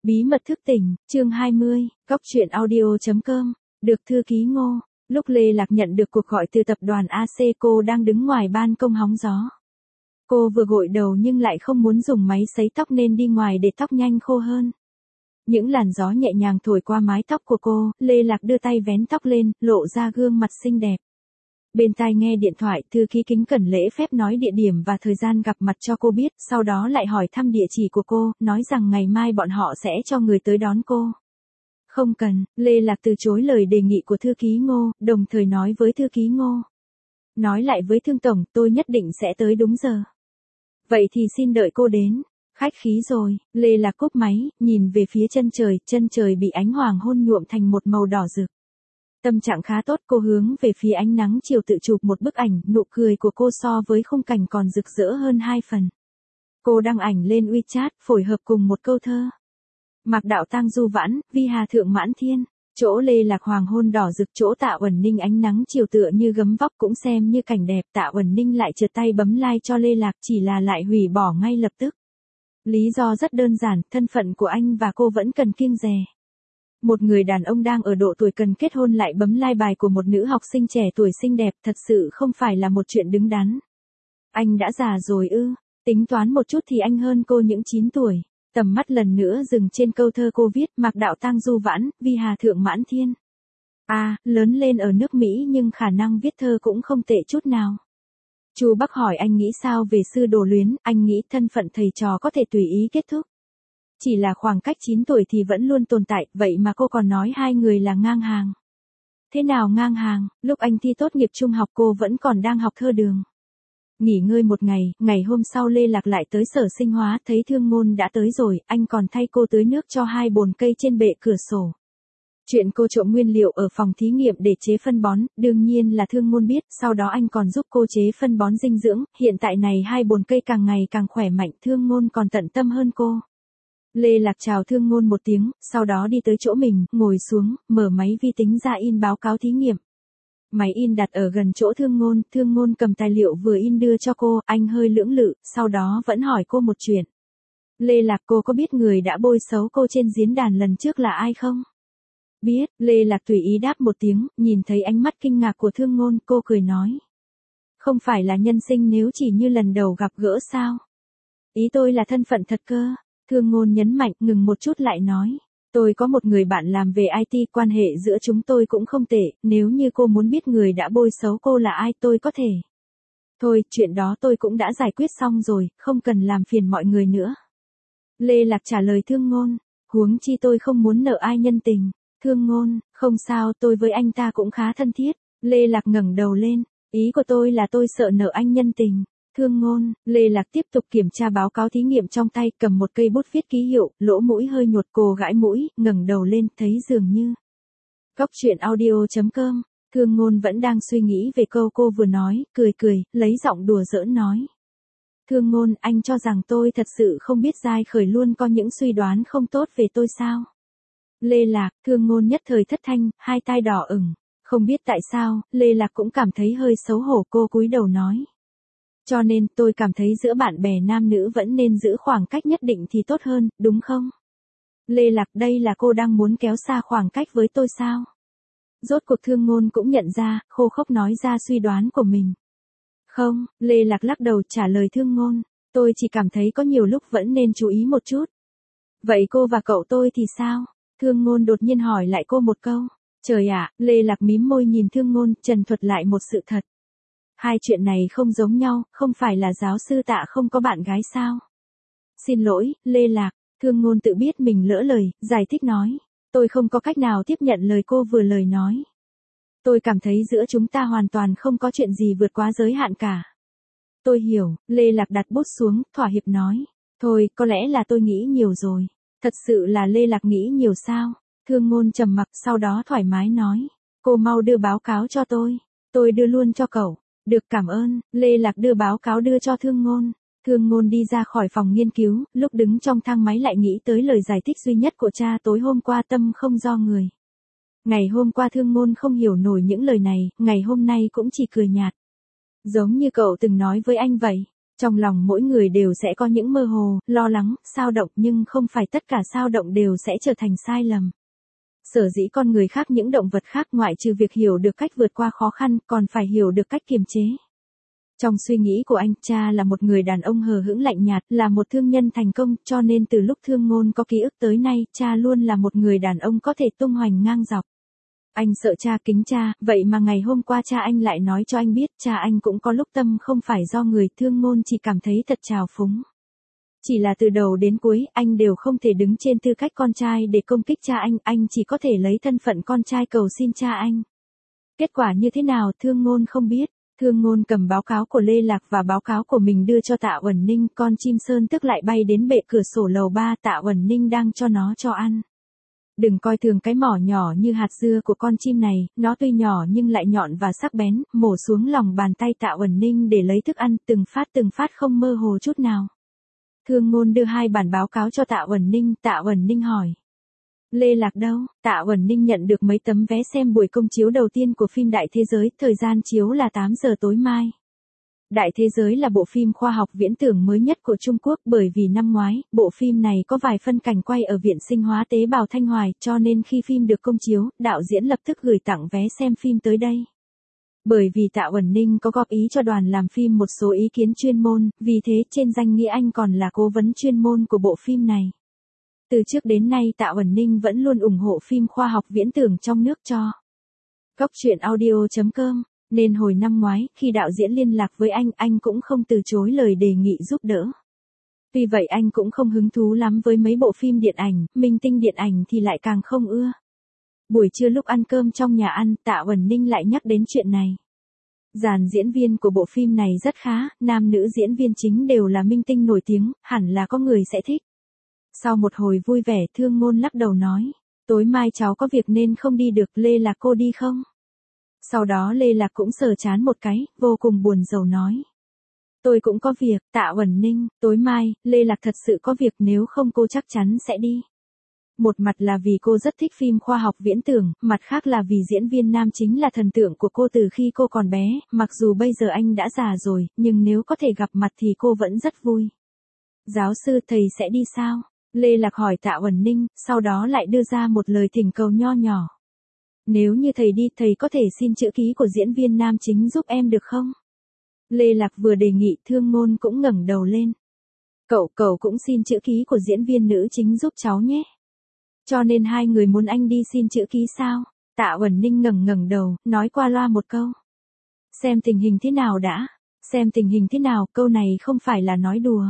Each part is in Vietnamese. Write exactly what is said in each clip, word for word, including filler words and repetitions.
Bí mật thức tỉnh, chương hai mươi, góc truyện audio chấm com, được thư ký Ngô. Lúc Lê Lạc nhận được cuộc gọi từ tập đoàn a xê, cô đang đứng ngoài ban công hóng gió. Cô vừa gội đầu nhưng lại không muốn dùng máy sấy tóc nên đi ngoài để tóc nhanh khô hơn. Những làn gió nhẹ nhàng thổi qua mái tóc của cô, Lê Lạc đưa tay vén tóc lên, lộ ra gương mặt xinh đẹp. Bên tai nghe điện thoại, thư ký kính cẩn lễ phép nói địa điểm và thời gian gặp mặt cho cô biết, sau đó lại hỏi thăm địa chỉ của cô, nói rằng ngày mai bọn họ sẽ cho người tới đón cô. Không cần, Lê Lạc từ chối lời đề nghị của thư ký Ngô, đồng thời nói với thư ký Ngô. Nói lại với Thương Tổng, tôi nhất định sẽ tới đúng giờ. Vậy thì xin đợi cô đến. Khách khí rồi, Lê Lạc cúp máy, nhìn về phía chân trời, chân trời bị ánh hoàng hôn nhuộm thành một màu đỏ rực. Tâm trạng khá tốt, cô hướng về phía ánh nắng chiều tự chụp một bức ảnh, nụ cười của cô so với khung cảnh còn rực rỡ hơn hai phần. Cô đăng ảnh lên WeChat, phối hợp cùng một câu thơ. Mạc đạo tang du vãn, vi hà thượng mãn thiên, chỗ Lê Lạc hoàng hôn đỏ rực, chỗ Tạ Uẩn Ninh ánh nắng chiều tựa như gấm vóc cũng xem như cảnh đẹp. Tạ Uẩn Ninh lại trượt tay bấm like cho Lê Lạc, chỉ là lại hủy bỏ ngay lập tức. Lý do rất đơn giản, thân phận của anh và cô vẫn cần kiêng dè. Một người đàn ông đang ở độ tuổi cần kết hôn lại bấm like bài của một nữ học sinh trẻ tuổi xinh đẹp, thật sự không phải là một chuyện đứng đắn. Anh đã già rồi ư? Tính toán một chút thì anh hơn cô những chín tuổi. Tầm mắt lần nữa dừng trên câu thơ cô viết, Mạc đạo tang du vãn, vi hà thượng mãn thiên. À, lớn lên ở nước Mỹ nhưng khả năng viết thơ cũng không tệ chút nào. Chu Bắc hỏi anh nghĩ sao về sư đồ luyến, anh nghĩ thân phận thầy trò có thể tùy ý kết thúc. Chỉ là khoảng cách chín tuổi thì vẫn luôn tồn tại, vậy mà cô còn nói hai người là ngang hàng. Thế nào ngang hàng, lúc anh thi tốt nghiệp trung học cô vẫn còn đang học thơ đường. Nghỉ ngơi một ngày, ngày hôm sau Lê Lạc lại tới sở sinh hóa, thấy Thương Ngôn đã tới rồi, anh còn thay cô tưới nước cho hai bồn cây trên bệ cửa sổ. Chuyện cô trộm nguyên liệu ở phòng thí nghiệm để chế phân bón, đương nhiên là Thương Ngôn biết, sau đó anh còn giúp cô chế phân bón dinh dưỡng, hiện tại này hai bồn cây càng ngày càng khỏe mạnh, Thương Ngôn còn tận tâm hơn cô. Lê Lạc chào Thương Ngôn một tiếng, sau đó đi tới chỗ mình, ngồi xuống, mở máy vi tính ra in báo cáo thí nghiệm. Máy in đặt ở gần chỗ Thương Ngôn, Thương Ngôn cầm tài liệu vừa in đưa cho cô, anh hơi lưỡng lự, sau đó vẫn hỏi cô một chuyện. Lê Lạc, cô có biết người đã bôi xấu cô trên diễn đàn lần trước là ai không? Biết, Lê Lạc tùy ý đáp một tiếng, nhìn thấy ánh mắt kinh ngạc của Thương Ngôn, cô cười nói. Không phải là nhân sinh nếu chỉ như lần đầu gặp gỡ sao? Ý tôi là thân phận thật cơ. Thương Ngôn nhấn mạnh, ngừng một chút lại nói. Tôi có một người bạn làm về i tê, quan hệ giữa chúng tôi cũng không tệ, nếu như cô muốn biết người đã bôi xấu cô là ai tôi có thể. Thôi, chuyện đó tôi cũng đã giải quyết xong rồi, không cần làm phiền mọi người nữa. Lê Lạc trả lời Thương Ngôn, huống chi tôi không muốn nợ ai nhân tình. Thương Ngôn, không sao, tôi với anh ta cũng khá thân thiết. Lê Lạc ngẩng đầu lên, ý của tôi là tôi sợ nợ anh nhân tình. Thương Ngôn, Lê Lạc tiếp tục kiểm tra báo cáo thí nghiệm trong tay, cầm một cây bút viết ký hiệu, lỗ mũi hơi nhột, cô gãi mũi, ngẩng đầu lên, thấy dường như. Góc truyện audio chấm com, Thương Ngôn vẫn đang suy nghĩ về câu cô vừa nói, cười cười, lấy giọng đùa giỡn nói. Thương Ngôn, anh cho rằng tôi thật sự không biết Giai Khởi luôn có những suy đoán không tốt về tôi sao? Lê Lạc, Thương Ngôn nhất thời thất thanh, hai tai đỏ ửng, không biết tại sao, Lê Lạc cũng cảm thấy hơi xấu hổ, cô cúi đầu nói. Cho nên tôi cảm thấy giữa bạn bè nam nữ vẫn nên giữ khoảng cách nhất định thì tốt hơn, đúng không? Lê Lạc, đây là cô đang muốn kéo xa khoảng cách với tôi sao? Rốt cuộc Thương Ngôn cũng nhận ra, khô khốc nói ra suy đoán của mình. Không, Lê Lạc lắc đầu trả lời Thương Ngôn, tôi chỉ cảm thấy có nhiều lúc vẫn nên chú ý một chút. Vậy cô và cậu tôi thì sao? Thương Ngôn đột nhiên hỏi lại cô một câu. Trời ạ, Lê Lạc mím môi nhìn Thương Ngôn, trần thuật lại một sự thật. Hai chuyện này không giống nhau, không phải là giáo sư Tạ không có bạn gái sao? Xin lỗi, Lê Lạc, Thương Ngôn tự biết mình lỡ lời, giải thích nói. Tôi không có cách nào tiếp nhận lời cô vừa lời nói. Tôi cảm thấy giữa chúng ta hoàn toàn không có chuyện gì vượt quá giới hạn cả. Tôi hiểu, Lê Lạc đặt bút xuống, thỏa hiệp nói. Thôi, có lẽ là tôi nghĩ nhiều rồi. Thật sự là Lê Lạc nghĩ nhiều sao? Thương Ngôn trầm mặc, sau đó thoải mái nói. Cô mau đưa báo cáo cho tôi. Tôi đưa luôn cho cậu. Được, cảm ơn. Lê Lạc đưa báo cáo đưa cho Thương Ngôn. Thương Ngôn đi ra khỏi phòng nghiên cứu, lúc đứng trong thang máy lại nghĩ tới lời giải thích duy nhất của cha tối hôm qua, tâm không do người. Ngày hôm qua Thương Ngôn không hiểu nổi những lời này, ngày hôm nay cũng chỉ cười nhạt. Giống như cậu từng nói với anh vậy. Trong lòng mỗi người đều sẽ có những mơ hồ, lo lắng, xao động nhưng không phải tất cả xao động đều sẽ trở thành sai lầm. Sở dĩ con người khác những động vật khác ngoại trừ việc hiểu được cách vượt qua khó khăn còn phải hiểu được cách kiềm chế. Trong suy nghĩ của anh, cha là một người đàn ông hờ hững lạnh nhạt, là một thương nhân thành công, cho nên từ lúc Thương Ngôn có ký ức tới nay, cha luôn là một người đàn ông có thể tung hoành ngang dọc. Anh sợ cha kính cha, vậy mà ngày hôm qua cha anh lại nói cho anh biết, cha anh cũng có lúc tâm không phải do người. Thương Ngôn chỉ cảm thấy thật trào phúng. Chỉ là từ đầu đến cuối, anh đều không thể đứng trên tư cách con trai để công kích cha anh, anh chỉ có thể lấy thân phận con trai cầu xin cha anh. Kết quả như thế nào Thương Ngôn không biết. Thương Ngôn cầm báo cáo của Lê Lạc và báo cáo của mình đưa cho Tạ Uẩn Ninh, con chim sơn tức lại bay đến bệ cửa sổ lầu ba, Tạ Uẩn Ninh đang cho nó cho ăn. Đừng coi thường cái mỏ nhỏ như hạt dưa của con chim này, nó tuy nhỏ nhưng lại nhọn và sắc bén, mổ xuống lòng bàn tay Tạ Uẩn Ninh để lấy thức ăn, từng phát từng phát không mơ hồ chút nào. Thương Ngôn đưa hai bản báo cáo cho Tạ Uẩn Ninh, Tạ Uẩn Ninh hỏi. Lê Lạc đâu? Tạ Uẩn Ninh nhận được mấy tấm vé xem buổi công chiếu đầu tiên của phim Đại Thế Giới, thời gian chiếu là tám giờ tối mai. Đại Thế Giới là bộ phim khoa học viễn tưởng mới nhất của Trung Quốc, bởi vì năm ngoái, bộ phim này có vài phân cảnh quay ở Viện Sinh hóa Tế bào Thanh Hoài, cho nên khi phim được công chiếu, đạo diễn lập tức gửi tặng vé xem phim tới đây. Bởi vì Tạ Uẩn Ninh có góp ý cho đoàn làm phim một số ý kiến chuyên môn, vì thế trên danh nghĩa anh còn là cố vấn chuyên môn của bộ phim này. Từ trước đến nay Tạ Uẩn Ninh vẫn luôn ủng hộ phim khoa học viễn tưởng trong nước cho Góc Truyện Audio chấm com, nên hồi năm ngoái, khi đạo diễn liên lạc với anh, anh cũng không từ chối lời đề nghị giúp đỡ. Tuy vậy anh cũng không hứng thú lắm với mấy bộ phim điện ảnh, minh tinh điện ảnh thì lại càng không ưa. Buổi trưa lúc ăn cơm trong nhà ăn, Tạ Uẩn Ninh lại nhắc đến chuyện này. Dàn diễn viên của bộ phim này rất khá, nam nữ diễn viên chính đều là minh tinh nổi tiếng, hẳn là có người sẽ thích. Sau một hồi vui vẻ, Thương Ngôn lắc đầu nói, tối mai cháu có việc nên không đi được, Lê Lạc cô đi không? Sau đó Lê Lạc cũng sờ chán một cái, vô cùng buồn rầu nói. Tôi cũng có việc, Tạ Uẩn Ninh, tối mai, Lê Lạc thật sự có việc, nếu không cô chắc chắn sẽ đi. Một mặt là vì cô rất thích phim khoa học viễn tưởng, mặt khác là vì diễn viên nam chính là thần tượng của cô từ khi cô còn bé, mặc dù bây giờ anh đã già rồi, nhưng nếu có thể gặp mặt thì cô vẫn rất vui. Giáo sư, thầy sẽ đi sao? Lê Lạc hỏi Tạ Uẩn Ninh, sau đó lại đưa ra một lời thỉnh cầu nho nhỏ. Nếu như thầy đi, thầy có thể xin chữ ký của diễn viên nam chính giúp em được không? Lê Lạc vừa đề nghị, Thương Ngôn cũng ngẩng đầu lên. Cậu, cậu cũng xin chữ ký của diễn viên nữ chính giúp cháu nhé. Cho nên hai người muốn anh đi xin chữ ký sao? Tạ Uẩn Ninh ngẩng ngẩng đầu, nói qua loa một câu. Xem tình hình thế nào đã? Xem tình hình thế nào, câu này không phải là nói đùa.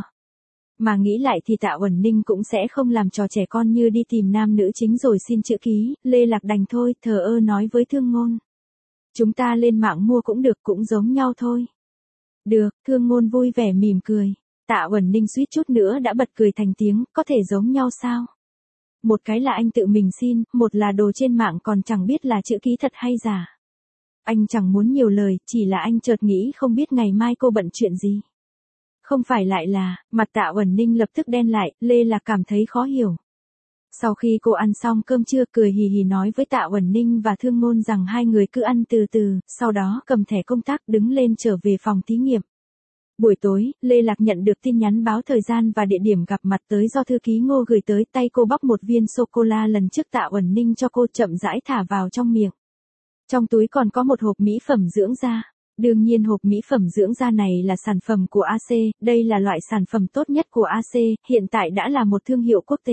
Mà nghĩ lại thì Tạ Uẩn Ninh cũng sẽ không làm trò trẻ con như đi tìm nam nữ chính rồi xin chữ ký, Lê Lạc đành thôi, thờ ơ nói với Thương Ngôn. Chúng ta lên mạng mua cũng được, cũng giống nhau thôi. Được, Thương Ngôn vui vẻ mỉm cười. Tạ Uẩn Ninh suýt chút nữa đã bật cười thành tiếng, có thể giống nhau sao? Một cái là anh tự mình xin, một là đồ trên mạng còn chẳng biết là chữ ký thật hay giả. Anh chẳng muốn nhiều lời, chỉ là anh chợt nghĩ không biết ngày mai cô bận chuyện gì. Không phải lại là, mặt Tạ Uẩn Ninh lập tức đen lại, Lê Lạc cảm thấy khó hiểu. Sau khi cô ăn xong cơm trưa, cười hì hì nói với Tạ Uẩn Ninh và Thương Ngôn rằng hai người cứ ăn từ từ, sau đó cầm thẻ công tác đứng lên trở về phòng thí nghiệm. Buổi tối, Lê Lạc nhận được tin nhắn báo thời gian và địa điểm gặp mặt tới do thư ký Ngô gửi tới, tay cô bóc một viên sô-cô-la lần trước Tạ Uẩn Ninh cho cô, chậm rãi thả vào trong miệng. Trong túi còn có một hộp mỹ phẩm dưỡng da. Đương nhiên hộp mỹ phẩm dưỡng da này là sản phẩm của a xê, đây là loại sản phẩm tốt nhất của a xê, hiện tại đã là một thương hiệu quốc tế.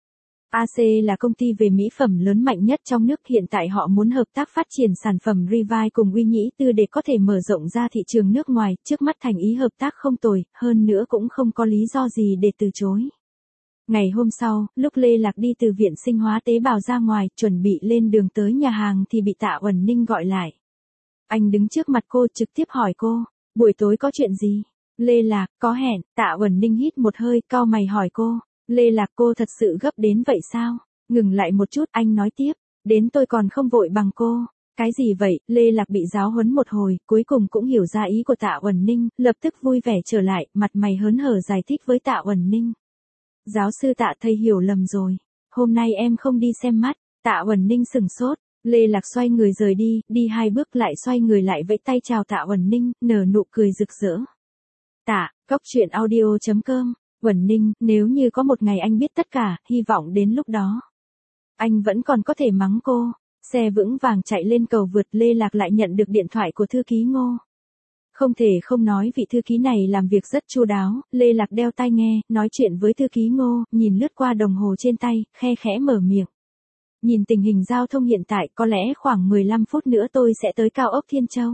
a xê là công ty về mỹ phẩm lớn mạnh nhất trong nước, hiện tại họ muốn hợp tác phát triển sản phẩm Revive cùng Uy Nhĩ Tư để có thể mở rộng ra thị trường nước ngoài, trước mắt thành ý hợp tác không tồi, hơn nữa cũng không có lý do gì để từ chối. Ngày hôm sau, lúc Lê Lạc đi từ Viện Sinh hóa Tế bào ra ngoài, chuẩn bị lên đường tới nhà hàng thì bị Tạ Uẩn Ninh gọi lại. Anh đứng trước mặt cô trực tiếp hỏi cô, buổi tối có chuyện gì? Lê Lạc, có hẹn. Tạ Uẩn Ninh hít một hơi, cau mày hỏi cô, Lê Lạc cô thật sự gấp đến vậy sao? Ngừng lại một chút, anh nói tiếp, đến tôi còn không vội bằng cô. Cái gì vậy? Lê Lạc bị giáo huấn một hồi, cuối cùng cũng hiểu ra ý của Tạ Uẩn Ninh, lập tức vui vẻ trở lại, mặt mày hớn hở giải thích với Tạ Uẩn Ninh. Giáo sư Tạ, thầy hiểu lầm rồi, hôm nay em không đi xem mắt. Tạ Uẩn Ninh sừng sốt. Lê Lạc xoay người rời đi, đi hai bước lại xoay người lại vẫy tay chào Tạ Uẩn Ninh, nở nụ cười rực rỡ. Tạ, Cóc truyện audio chấm com, Quẩn Ninh, nếu như có một ngày anh biết tất cả, hy vọng đến lúc đó anh vẫn còn có thể mắng cô. Xe vững vàng chạy lên cầu vượt, Lê Lạc lại nhận được điện thoại của thư ký Ngô. Không thể không nói vị thư ký này làm việc rất chu đáo, Lê Lạc đeo tai nghe, nói chuyện với thư ký Ngô, nhìn lướt qua đồng hồ trên tay, khe khẽ mở miệng. Nhìn tình hình giao thông hiện tại, có lẽ khoảng mười lăm phút nữa tôi sẽ tới cao ốc Thiên Châu.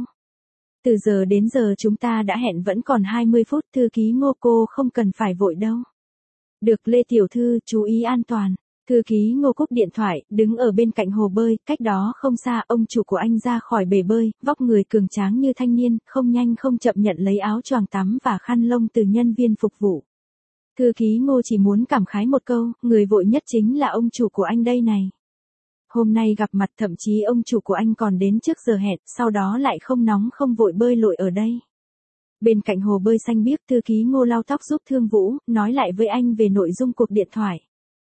Từ giờ đến giờ chúng ta đã hẹn vẫn còn hai mươi phút, thư ký Ngô cô không cần phải vội đâu. Được Lê tiểu thư, chú ý an toàn. Thư ký Ngô cúp điện thoại, đứng ở bên cạnh hồ bơi, cách đó không xa, ông chủ của anh ra khỏi bể bơi, vóc người cường tráng như thanh niên, không nhanh không chậm nhận lấy áo choàng tắm và khăn lông từ nhân viên phục vụ. Thư ký Ngô chỉ muốn cảm khái một câu, người vội nhất chính là ông chủ của anh đây này. Hôm nay gặp mặt thậm chí ông chủ của anh còn đến trước giờ hẹn, sau đó lại không nóng không vội bơi lội ở đây. Bên cạnh hồ bơi xanh biếc, thư ký Ngô lau tóc giúp Thương Vũ, nói lại với anh về nội dung cuộc điện thoại.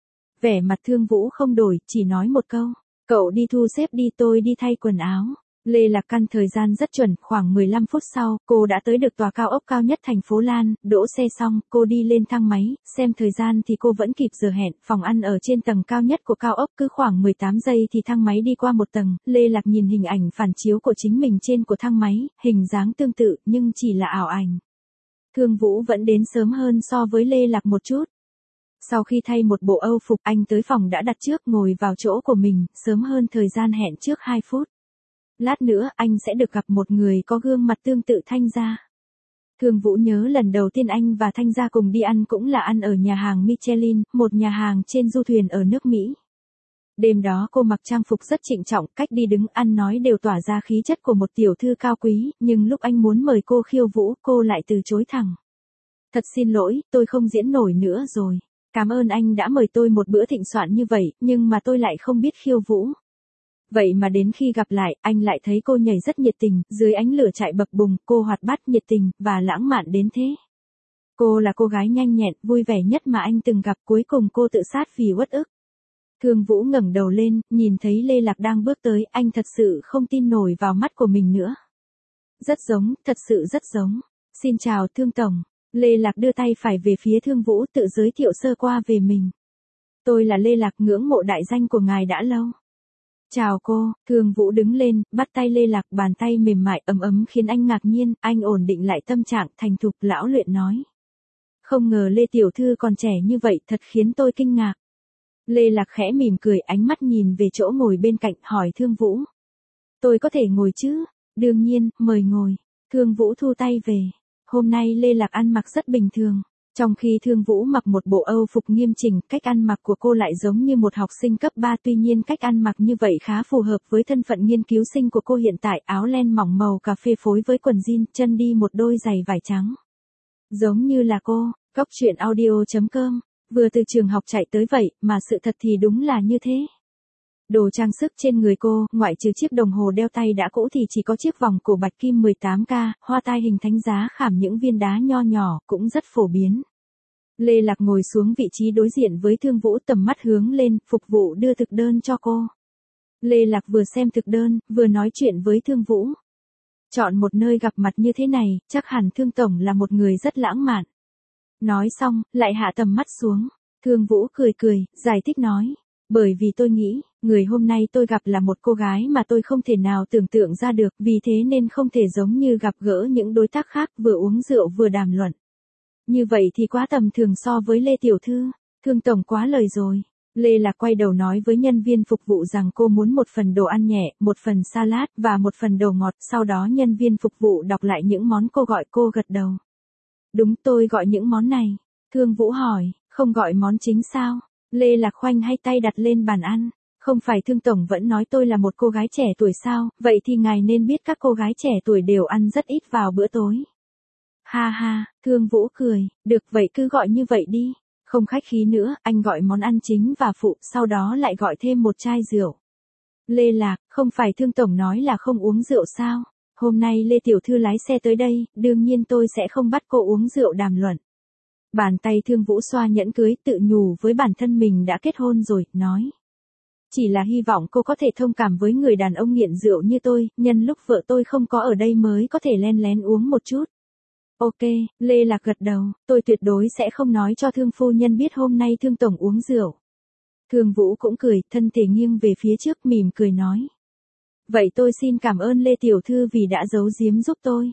Vẻ mặt Thương Vũ không đổi, chỉ nói một câu. Cậu đi thu xếp đi, tôi đi thay quần áo. Lê Lạc căn thời gian rất chuẩn, khoảng mười lăm phút sau, cô đã tới được tòa cao ốc cao nhất thành phố Lan, đỗ xe xong, cô đi lên thang máy, xem thời gian thì cô vẫn kịp giờ hẹn, phòng ăn ở trên tầng cao nhất của cao ốc, cứ khoảng mười tám giây thì thang máy đi qua một tầng, Lê Lạc nhìn hình ảnh phản chiếu của chính mình trên của thang máy, hình dáng tương tự, nhưng chỉ là ảo ảnh. Thương Vũ vẫn đến sớm hơn so với Lê Lạc một chút. Sau khi thay một bộ Âu phục, anh tới phòng đã đặt trước, ngồi vào chỗ của mình, sớm hơn thời gian hẹn trước hai phút. Lát nữa, anh sẽ được gặp một người có gương mặt tương tự Thanh Gia. Thương Vũ nhớ lần đầu tiên anh và Thanh Gia cùng đi ăn cũng là ăn ở nhà hàng Michelin, một nhà hàng trên du thuyền ở nước Mỹ. Đêm đó cô mặc trang phục rất trịnh trọng, cách đi đứng ăn nói đều tỏa ra khí chất của một tiểu thư cao quý, nhưng lúc anh muốn mời cô khiêu vũ, cô lại từ chối thẳng. Thật xin lỗi, tôi không diễn nổi nữa rồi. Cảm ơn anh đã mời tôi một bữa thịnh soạn như vậy, nhưng mà tôi lại không biết khiêu vũ. Vậy mà đến khi gặp lại, anh lại thấy cô nhảy rất nhiệt tình, dưới ánh lửa chạy bập bùng, cô hoạt bát nhiệt tình, và lãng mạn đến thế. Cô là cô gái nhanh nhẹn, vui vẻ nhất mà anh từng gặp, cuối cùng cô tự sát vì uất ức. Thương Vũ ngẩng đầu lên, nhìn thấy Lê Lạc đang bước tới, anh thật sự không tin nổi vào mắt của mình nữa. Rất giống, thật sự rất giống. Xin chào Thương Tổng. Lê Lạc đưa tay phải về phía Thương Vũ, tự giới thiệu sơ qua về mình. Tôi là Lê Lạc, ngưỡng mộ đại danh của ngài đã lâu. Chào cô. Thương Vũ đứng lên, bắt tay Lê Lạc, bàn tay mềm mại ấm ấm khiến anh ngạc nhiên, anh ổn định lại tâm trạng, thành thục lão luyện nói. Không ngờ Lê tiểu thư còn trẻ như vậy, thật khiến tôi kinh ngạc. Lê Lạc khẽ mỉm cười, ánh mắt nhìn về chỗ ngồi bên cạnh, hỏi Thương Vũ. Tôi có thể ngồi chứ? Đương nhiên, mời ngồi. Thương Vũ thu tay về. Hôm nay Lê Lạc ăn mặc rất bình thường. Trong khi Thương Vũ mặc một bộ Âu phục nghiêm chỉnh, cách ăn mặc của cô lại giống như một học sinh cấp ba, tuy nhiên cách ăn mặc như vậy khá phù hợp với thân phận nghiên cứu sinh của cô hiện tại, áo len mỏng màu cà phê phối với quần jean, chân đi một đôi giày vải trắng. Giống như là cô. Cóc truyện audio chấm com, vừa từ trường học chạy tới vậy, mà sự thật thì đúng là như thế. Đồ trang sức trên người cô, ngoại trừ chiếc đồng hồ đeo tay đã cũ thì chỉ có chiếc vòng cổ bạch kim mười tám ca, hoa tai hình thánh giá khảm những viên đá nho nhỏ, cũng rất phổ biến. Lê Lạc ngồi xuống vị trí đối diện với Thương Vũ, tầm mắt hướng lên, phục vụ đưa thực đơn cho cô. Lê Lạc vừa xem thực đơn, vừa nói chuyện với Thương Vũ. Chọn một nơi gặp mặt như thế này, chắc hẳn Thương Tổng là một người rất lãng mạn. Nói xong, lại hạ tầm mắt xuống. Thương Vũ cười cười, giải thích nói. Bởi vì tôi nghĩ, người hôm nay tôi gặp là một cô gái mà tôi không thể nào tưởng tượng ra được, vì thế nên không thể giống như gặp gỡ những đối tác khác, vừa uống rượu vừa đàm luận. Như vậy thì quá tầm thường so với Lê tiểu thư. Thương Tổng quá lời rồi. Lê Lạc quay đầu nói với nhân viên phục vụ rằng cô muốn một phần đồ ăn nhẹ, một phần salad, và một phần đồ ngọt, sau đó nhân viên phục vụ đọc lại những món cô gọi, cô gật đầu. Đúng, tôi gọi những món này. Thương Vũ hỏi, không gọi món chính sao? Lê Lạc khoanh hai tay đặt lên bàn ăn. Không phải Thương Tổng vẫn nói tôi là một cô gái trẻ tuổi sao, vậy thì ngài nên biết các cô gái trẻ tuổi đều ăn rất ít vào bữa tối. Ha ha, Thương Vũ cười, được vậy cứ gọi như vậy đi. Không khách khí nữa, anh gọi món ăn chính và phụ, sau đó lại gọi thêm một chai rượu. Lê Lạc, không phải Thương Tổng nói là không uống rượu sao? Hôm nay Lê tiểu thư lái xe tới đây, đương nhiên tôi sẽ không bắt cô uống rượu đàm luận. Bàn tay Thương Vũ xoa nhẫn cưới, tự nhủ với bản thân mình đã kết hôn rồi, nói. Chỉ là hy vọng cô có thể thông cảm với người đàn ông nghiện rượu như tôi, nhân lúc vợ tôi không có ở đây mới có thể len lén uống một chút. Ok, Lê Lạc gật đầu, tôi tuyệt đối sẽ không nói cho Thương phu nhân biết hôm nay Thương tổng uống rượu. Thương Vũ cũng cười, thân thể nghiêng về phía trước mỉm cười nói. Vậy tôi xin cảm ơn Lê tiểu thư vì đã giấu giếm giúp tôi.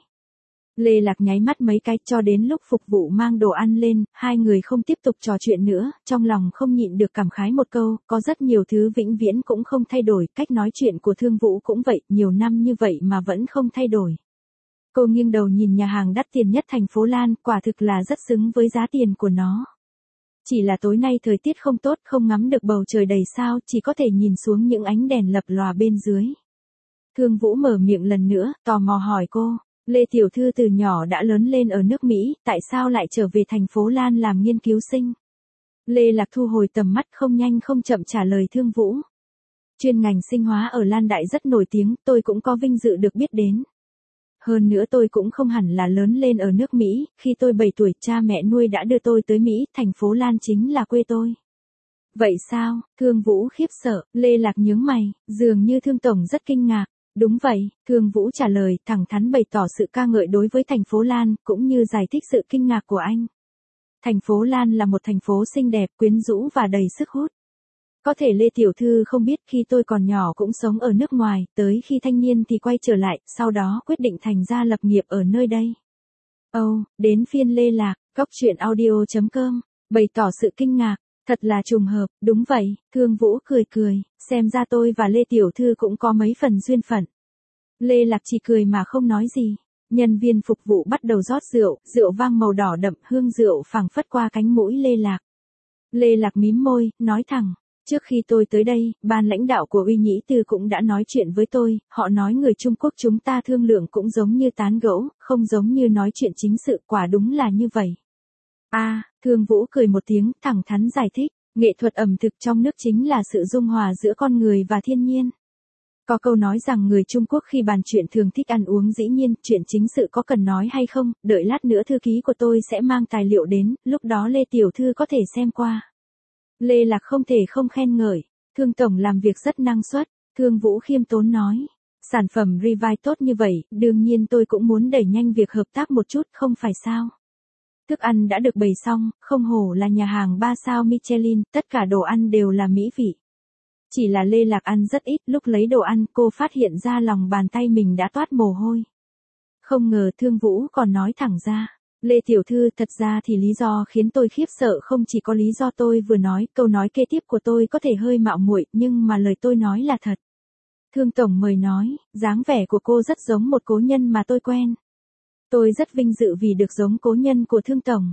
Lê Lạc nháy mắt mấy cái cho đến lúc phục vụ mang đồ ăn lên, hai người không tiếp tục trò chuyện nữa, trong lòng không nhịn được cảm khái một câu, có rất nhiều thứ vĩnh viễn cũng không thay đổi, cách nói chuyện của Thương Vũ cũng vậy, nhiều năm như vậy mà vẫn không thay đổi. Cô nghiêng đầu nhìn nhà hàng đắt tiền nhất thành phố Lan, quả thực là rất xứng với giá tiền của nó. Chỉ là tối nay thời tiết không tốt, không ngắm được bầu trời đầy sao, chỉ có thể nhìn xuống những ánh đèn lập lòa bên dưới. Thương Vũ mở miệng lần nữa, tò mò hỏi cô, Lê tiểu thư từ nhỏ đã lớn lên ở nước Mỹ, tại sao lại trở về thành phố Lan làm nghiên cứu sinh? Lê Lạc thu hồi tầm mắt không nhanh không chậm trả lời Thương Vũ. Chuyên ngành sinh hóa ở Lan Đại rất nổi tiếng, tôi cũng có vinh dự được biết đến. Hơn nữa tôi cũng không hẳn là lớn lên ở nước Mỹ, khi tôi bảy tuổi cha mẹ nuôi đã đưa tôi tới Mỹ, thành phố Lan chính là quê tôi. Vậy sao? Thương Vũ khiếp sợ, Lê Lạc nhướng mày, dường như Thương tổng rất kinh ngạc. Đúng vậy, Thương Vũ trả lời, thẳng thắn bày tỏ sự ca ngợi đối với thành phố Lan, cũng như giải thích sự kinh ngạc của anh. Thành phố Lan là một thành phố xinh đẹp, quyến rũ và đầy sức hút. Có thể Lê tiểu thư không biết khi tôi còn nhỏ cũng sống ở nước ngoài, tới khi thanh niên thì quay trở lại, sau đó quyết định thành ra lập nghiệp ở nơi đây. Ồ, oh, đến phiên Lê Lạc, góc truyện audio chấm com, bày tỏ sự kinh ngạc. Thật là trùng hợp, đúng vậy, Thương Vũ cười cười, xem ra tôi và Lê tiểu thư cũng có mấy phần duyên phận. Lê Lạc chỉ cười mà không nói gì. Nhân viên phục vụ bắt đầu rót rượu, rượu vang màu đỏ đậm, hương rượu phảng phất qua cánh mũi Lê Lạc. Lê Lạc mím môi, nói thẳng, trước khi tôi tới đây, ban lãnh đạo của Uy Nhĩ Tư cũng đã nói chuyện với tôi, họ nói người Trung Quốc chúng ta thương lượng cũng giống như tán gẫu, không giống như nói chuyện chính sự, quả đúng là như vậy. A, à, Thương Vũ cười một tiếng, thẳng thắn giải thích, nghệ thuật ẩm thực trong nước chính là sự dung hòa giữa con người và thiên nhiên. Có câu nói rằng người Trung Quốc khi bàn chuyện thường thích ăn uống dĩ nhiên, chuyện chính sự có cần nói hay không, đợi lát nữa thư ký của tôi sẽ mang tài liệu đến, lúc đó Lê tiểu thư có thể xem qua. Lê Lạc không thể không khen ngợi, Thương tổng làm việc rất năng suất, Thương Vũ khiêm tốn nói. Sản phẩm Revive tốt như vậy, đương nhiên tôi cũng muốn đẩy nhanh việc hợp tác một chút, không phải sao? Thức ăn đã được bày xong, không hổ là nhà hàng ba sao Michelin, tất cả đồ ăn đều là mỹ vị. Chỉ là Lê Lạc ăn rất ít, lúc lấy đồ ăn cô phát hiện ra lòng bàn tay mình đã toát mồ hôi. Không ngờ Thương Vũ còn nói thẳng ra. Lê tiểu thư, thật ra thì lý do khiến tôi khiếp sợ không chỉ có lý do tôi vừa nói, câu nói kế tiếp của tôi có thể hơi mạo muội, nhưng mà lời tôi nói là thật. Thương tổng mời nói, dáng vẻ của cô rất giống một cố nhân mà tôi quen. Tôi rất vinh dự vì được giống cố nhân của Thương tổng.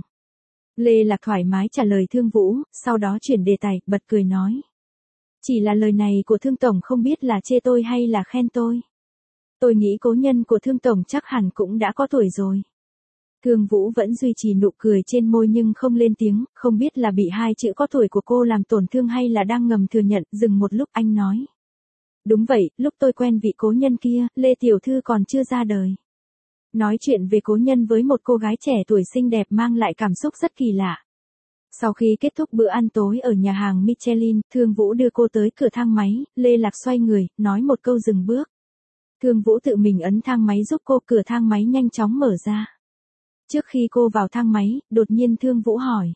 Lê Lạc thoải mái trả lời Thương Vũ, sau đó chuyển đề tài, bật cười nói. Chỉ là lời này của Thương tổng không biết là chê tôi hay là khen tôi. Tôi nghĩ cố nhân của Thương tổng chắc hẳn cũng đã có tuổi rồi. Thương Vũ vẫn duy trì nụ cười trên môi nhưng không lên tiếng, không biết là bị hai chữ có tuổi của cô làm tổn thương hay là đang ngầm thừa nhận, dừng một lúc anh nói. Đúng vậy, lúc tôi quen vị cố nhân kia, Lê tiểu thư còn chưa ra đời. Nói chuyện về cố nhân với một cô gái trẻ tuổi xinh đẹp mang lại cảm xúc rất kỳ lạ. Sau khi kết thúc bữa ăn tối ở nhà hàng Michelin, Thương Vũ đưa cô tới cửa thang máy, Lê Lạc xoay người, nói một câu dừng bước. Thương Vũ tự mình ấn thang máy giúp cô, cửa thang máy nhanh chóng mở ra. Trước khi cô vào thang máy, đột nhiên Thương Vũ hỏi.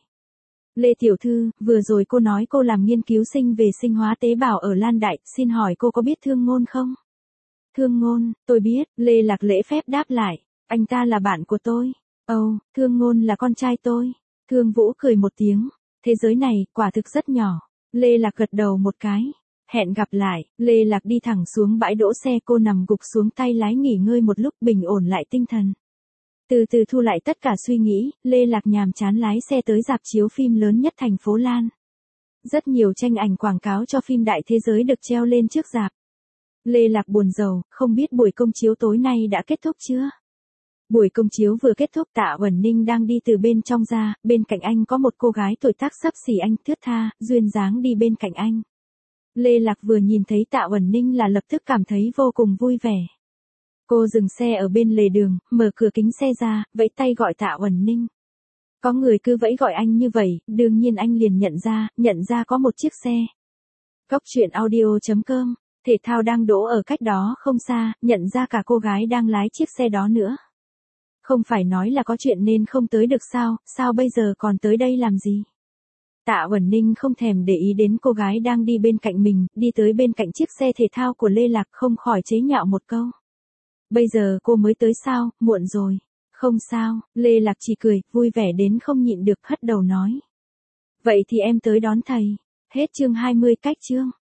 Lê tiểu thư, vừa rồi cô nói cô làm nghiên cứu sinh về sinh hóa tế bào ở Lan Đại, xin hỏi cô có biết Thương Ngôn không? Thương Ngôn, tôi biết, Lê Lạc lễ phép đáp lại, anh ta là bạn của tôi. Ồ, oh, Thương Ngôn là con trai tôi. Thương Vũ cười một tiếng, thế giới này, quả thực rất nhỏ. Lê Lạc gật đầu một cái. Hẹn gặp lại, Lê Lạc đi thẳng xuống bãi đỗ xe, cô nằm gục xuống tay lái nghỉ ngơi một lúc bình ổn lại tinh thần. Từ từ thu lại tất cả suy nghĩ, Lê Lạc nhàm chán lái xe tới rạp chiếu phim lớn nhất thành phố Lan. Rất nhiều tranh ảnh quảng cáo cho phim đại thế giới được treo lên trước rạp. Lê Lạc buồn rầu, không biết buổi công chiếu tối nay đã kết thúc chưa? Buổi công chiếu vừa kết thúc, Tạ Uẩn Ninh đang đi từ bên trong ra, bên cạnh anh có một cô gái tuổi tác xấp xỉ anh, thướt tha, duyên dáng đi bên cạnh anh. Lê Lạc vừa nhìn thấy Tạ Uẩn Ninh là lập tức cảm thấy vô cùng vui vẻ. Cô dừng xe ở bên lề đường, mở cửa kính xe ra, vẫy tay gọi Tạ Uẩn Ninh. Có người cứ vẫy gọi anh như vậy, đương nhiên anh liền nhận ra, nhận ra có một chiếc xe. Góc truyện audio chấm com, thể thao đang đỗ ở cách đó không xa, nhận ra cả cô gái đang lái chiếc xe đó nữa. Không phải nói là có chuyện nên không tới được sao, sao bây giờ còn tới đây làm gì? Tạ Uẩn Ninh không thèm để ý đến cô gái đang đi bên cạnh mình, đi tới bên cạnh chiếc xe thể thao của Lê Lạc không khỏi chế nhạo một câu. Bây giờ cô mới tới sao, muộn rồi. Không sao, Lê Lạc chỉ cười, vui vẻ đến không nhịn được hất đầu nói. Vậy thì em tới đón thầy. Hết chương hai mươi cách chương.